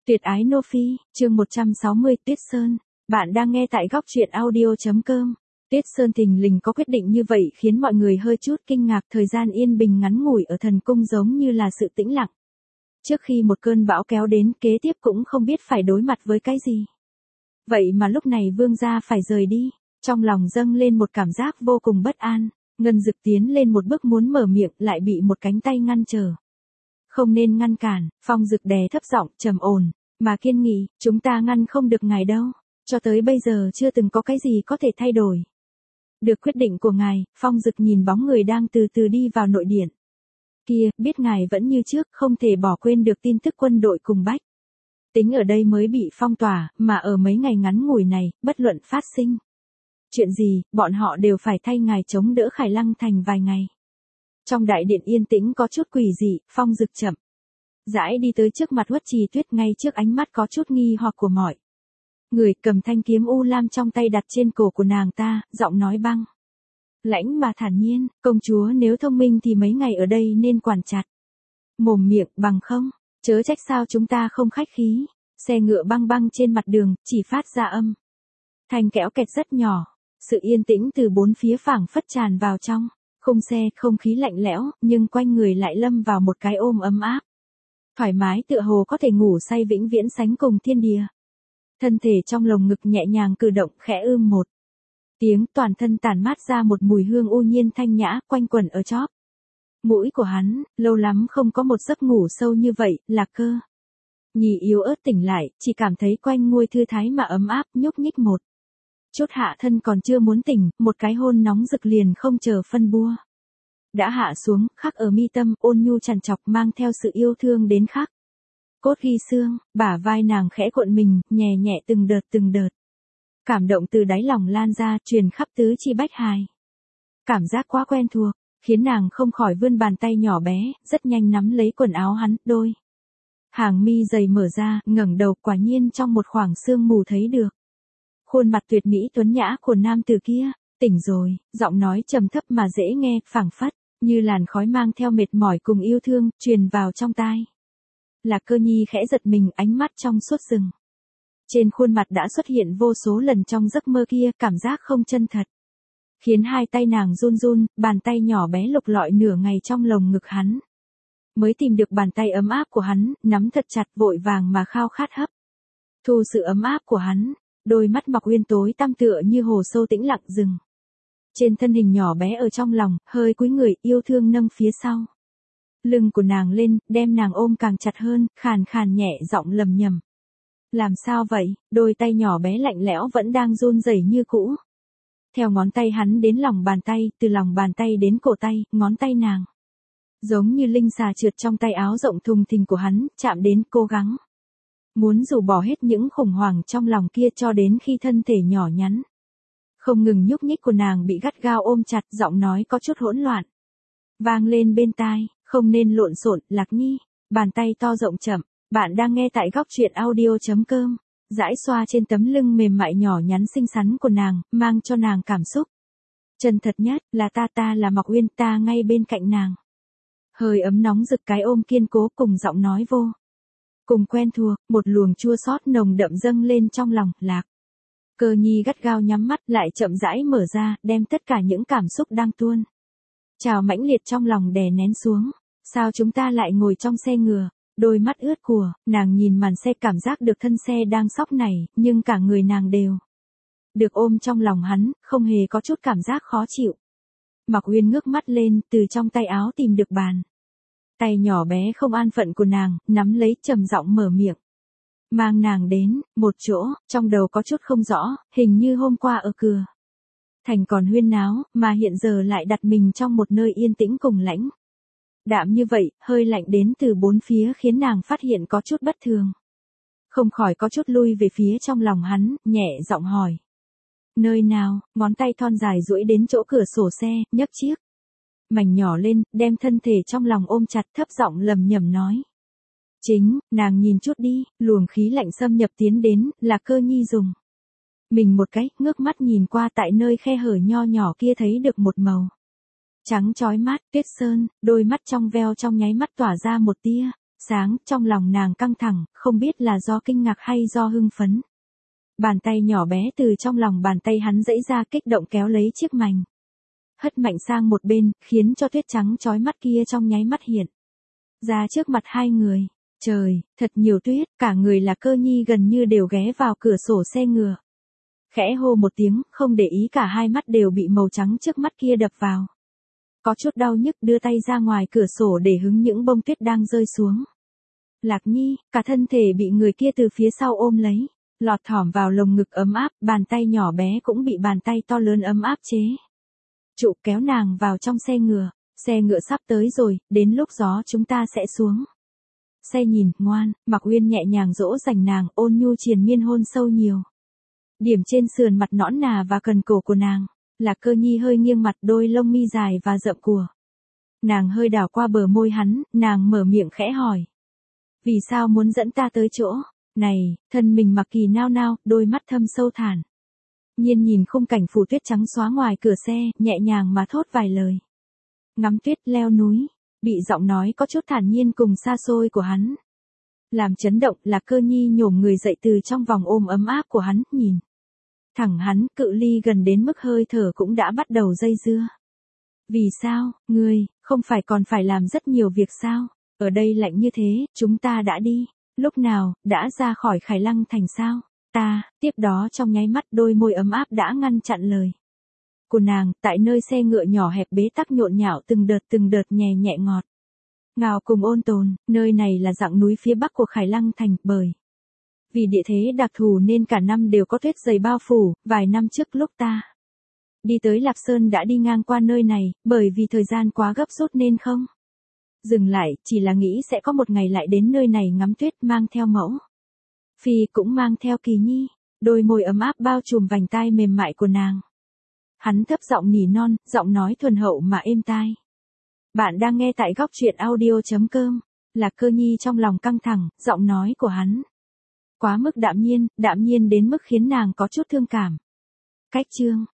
Tuyệt ái Nô Phi, chương 160 Tuyết Sơn. Bạn đang nghe tại góc truyện audio.com. Tuyết Sơn thình lình có quyết định như vậy khiến mọi người hơi chút kinh ngạc. Thời gian yên bình ngắn ngủi ở thần cung giống như là sự tĩnh lặng. Trước khi một cơn bão kéo đến, kế tiếp cũng không biết phải đối mặt với cái gì. Vậy mà lúc này vương gia phải rời đi, trong lòng dâng lên một cảm giác vô cùng bất an. Ngân Dực tiến lên một bước muốn mở miệng lại bị một cánh tay ngăn trở. Không nên ngăn cản, Phong Dực đè thấp giọng, trầm ổn, mà kiên nghị, chúng ta ngăn không được ngài đâu, cho tới bây giờ chưa từng có cái gì có thể thay đổi. Được quyết định của ngài, Phong Dực nhìn bóng người đang từ từ đi vào nội điện. Kia, biết ngài vẫn như trước, không thể bỏ quên được tin tức quân đội cùng Bách Tính ở đây mới bị phong tỏa, mà ở mấy ngày ngắn ngủi này, bất luận phát sinh chuyện gì, bọn họ đều phải thay ngài chống đỡ Khải Lăng Thành vài ngày. Trong đại điện yên tĩnh có chút quỷ dị, Phong Dực chậm rãi đi tới trước mặt Uất Trì Tuyết, ngay trước ánh mắt có chút nghi hoặc của mọi người, cầm thanh kiếm u lam trong tay đặt trên cổ của nàng ta, giọng nói băng lãnh mà thản nhiên, công chúa nếu thông minh thì mấy ngày ở đây nên quản chặt mồm miệng, bằng không, chớ trách sao chúng ta không khách khí. Xe ngựa băng băng trên mặt đường, chỉ phát ra âm thanh kéo kẹt rất nhỏ. Sự yên tĩnh từ bốn phía phảng phất tràn vào trong khung xe, không khí lạnh lẽo, nhưng quanh người lại lâm vào một cái ôm ấm áp. Thoải mái tựa hồ có thể ngủ say vĩnh viễn sánh cùng thiên địa. Thân thể trong lồng ngực nhẹ nhàng cử động, khẽ một tiếng, toàn thân tản mát ra một mùi hương u nhiên thanh nhã, quanh quẩn ở chóp mũi của hắn. Lâu lắm không có một giấc ngủ sâu như vậy. Lạc Cơ Nhi yếu ớt tỉnh lại, chỉ cảm thấy quanh ngôi thư thái mà ấm áp, nhúc nhích một chút hạ thân, còn chưa muốn tỉnh, một cái hôn nóng rực liền không chờ phân bua đã hạ xuống, khắc ở mi tâm, ôn nhu trằn trọc, mang theo sự yêu thương đến khắc cốt ghi xương. Bả vai nàng khẽ cuộn mình, nhẹ nhẹ từng đợt. Cảm động từ đáy lòng lan ra, truyền khắp tứ chi bách hài. Cảm giác quá quen thuộc, khiến nàng không khỏi vươn bàn tay nhỏ bé, rất nhanh nắm lấy quần áo hắn, đôi hàng mi dày mở ra, ngẩng đầu, quả nhiên trong một khoảng sương mù thấy được khuôn mặt tuyệt mỹ tuấn nhã của nam tử kia. Tỉnh rồi, giọng nói trầm thấp mà dễ nghe, phảng phất như làn khói mang theo mệt mỏi cùng yêu thương, truyền vào trong tai. Lạc Cơ Nhi khẽ giật mình, ánh mắt trong suốt rừng trên khuôn mặt đã xuất hiện vô số lần trong giấc mơ kia, cảm giác không chân thật khiến hai tay nàng run run. Bàn tay nhỏ bé lục lọi nửa ngày trong lồng ngực hắn, mới tìm được bàn tay ấm áp của hắn, nắm thật chặt, vội vàng mà khao khát hấp thu sự ấm áp của hắn. Đôi mắt Mạc Uyên tối tăm tựa như hồ sâu tĩnh lặng rừng trên thân hình nhỏ bé ở trong lòng, hơi cúi người, yêu thương nâng phía sau lưng của nàng lên, đem nàng ôm càng chặt hơn, khàn khàn nhẹ giọng lầm nhầm. Làm sao vậy? Đôi tay nhỏ bé lạnh lẽo vẫn đang run rẩy như cũ. Theo ngón tay hắn đến lòng bàn tay, từ lòng bàn tay đến cổ tay, ngón tay nàng giống như linh xà trượt trong tay áo rộng thùng thình của hắn, chạm đến, cố gắng muốn rũ bỏ hết những khủng hoảng trong lòng kia, cho đến khi thân thể nhỏ nhắn không ngừng nhúc nhích của nàng bị gắt gao ôm chặt. Giọng nói có chút hỗn loạn vang lên bên tai, không nên lộn xộn, Lạc Nhi. Bàn tay to rộng chậm. Bạn đang nghe tại góc truyện audio.com. Dãi xoa trên tấm lưng mềm mại nhỏ nhắn xinh xắn của nàng, mang cho nàng cảm xúc chân thật nhất. Là ta là Mạc Uyên, ta ngay bên cạnh nàng. Hơi ấm nóng rực, cái ôm kiên cố cùng giọng nói vô cùng quen thuộc, một luồng chua xót nồng đậm dâng lên trong lòng. Lạc Cơ Nhi gắt gao nhắm mắt lại, chậm rãi mở ra, đem tất cả những cảm xúc đang tuôn trào mãnh liệt trong lòng đè nén xuống. Sao chúng ta lại ngồi trong xe ngựa? Đôi mắt ướt của nàng nhìn màn xe, cảm giác được thân xe đang xóc nảy, nhưng cả người nàng đều được ôm trong lòng hắn, không hề có chút cảm giác khó chịu. Mạc Uyên ngước mắt lên, từ trong tay áo tìm được bàn tay nhỏ bé không an phận của nàng, nắm lấy, trầm giọng mở miệng, mang nàng đến một chỗ. Trong đầu có chút không rõ, hình như hôm qua ở cửa thành còn huyên náo, mà hiện giờ lại đặt mình trong một nơi yên tĩnh cùng lãnh đạm như vậy. Hơi lạnh đến từ bốn phía khiến nàng phát hiện có chút bất thường, không khỏi có chút lui về phía trong lòng hắn, nhẹ giọng hỏi, nơi nào? Ngón tay thon dài duỗi đến chỗ cửa sổ xe, nhấc chiếc mảnh nhỏ lên, đem thân thể trong lòng ôm chặt, thấp giọng lầm nhầm nói, chính. Nàng nhìn chút đi. Luồng khí lạnh xâm nhập tiến đến. Là Cơ Nhi dùng mình một cái, ngước mắt nhìn qua, tại nơi khe hở nho nhỏ kia thấy được một màu trắng chói mắt. Tuyết Sơn, đôi mắt trong veo trong nháy mắt tỏa ra một tia Sáng, trong lòng nàng căng thẳng, không biết là do kinh ngạc hay do hưng phấn. Bàn tay nhỏ bé từ trong lòng bàn tay hắn giãy ra kích động kéo lấy chiếc mành. Hất mạnh sang một bên, khiến cho tuyết trắng chói mắt kia trong nháy mắt hiện ra trước mặt hai người. Trời, thật nhiều tuyết, cả người là Cơ Nhi gần như đều ghé vào cửa sổ xe ngựa. Khẽ hô một tiếng, không để ý cả hai mắt đều bị màu trắng trước mắt kia đập vào. Có chút đau nhức đưa tay ra ngoài cửa sổ để hứng những bông tuyết đang rơi xuống. Lạc Nhi, cả thân thể bị người kia từ phía sau ôm lấy, lọt thỏm vào lồng ngực ấm áp, bàn tay nhỏ bé cũng bị bàn tay to lớn ấm áp chế trụ kéo nàng vào trong xe ngựa. Xe ngựa sắp tới rồi, đến lúc gió chúng ta sẽ xuống xe nhìn, ngoan. Mạc Uyên nhẹ nhàng dỗ dành nàng, ôn nhu triền miên hôn sâu nhiều điểm trên sườn mặt nõn nà và cần cổ của nàng. Lạc Cơ Nhi hơi nghiêng mặt, đôi lông mi dài và rậm của nàng hơi đảo qua bờ môi hắn, nàng mở miệng khẽ hỏi. Vì sao muốn dẫn ta tới chỗ này? Thân mình Mạc Kỳ nao nao, đôi mắt thâm sâu thản nhiên nhìn khung cảnh phủ tuyết trắng xóa ngoài cửa xe, nhẹ nhàng mà thốt vài lời. Ngắm tuyết, leo núi. Bị giọng nói có chút thản nhiên cùng xa xôi của hắn làm chấn động. Lạc Cơ Nhi nhổm người dậy từ trong vòng ôm ấm áp của hắn, nhìn thẳng hắn, cự ly gần đến mức hơi thở cũng đã bắt đầu dây dưa. Vì sao, ngươi, không phải còn phải làm rất nhiều việc sao? Ở đây lạnh như thế, chúng ta đã đi. Lúc nào, đã ra khỏi Khải Lăng thành sao? Tiếp đó trong nháy mắt đôi môi ấm áp đã ngăn chặn lời của nàng, tại nơi xe ngựa nhỏ hẹp bế tắc nhộn nhạo từng đợt nhẹ nhẹ ngọt ngào cùng ôn tồn. Nơi này là dặng núi phía bắc của Khải Lăng thành, bởi vì địa thế đặc thù nên cả năm đều có tuyết dày bao phủ. Vài năm trước lúc ta đi tới Lạc Sơn đã đi ngang qua nơi này, bởi vì thời gian quá gấp rút nên không dừng lại, chỉ là nghĩ sẽ có một ngày lại đến nơi này ngắm tuyết, mang theo mẫu phi cũng mang theo Kỳ Nhi. Đôi môi ấm áp bao trùm vành tai mềm mại của nàng. Hắn thấp giọng nỉ non, giọng nói thuần hậu mà êm tai. Bạn đang nghe tại góc truyện audio.com. Lạc Cơ Nhi trong lòng căng thẳng, giọng nói của hắn quá mức đạm nhiên đến mức khiến nàng có chút thương cảm. Cách chương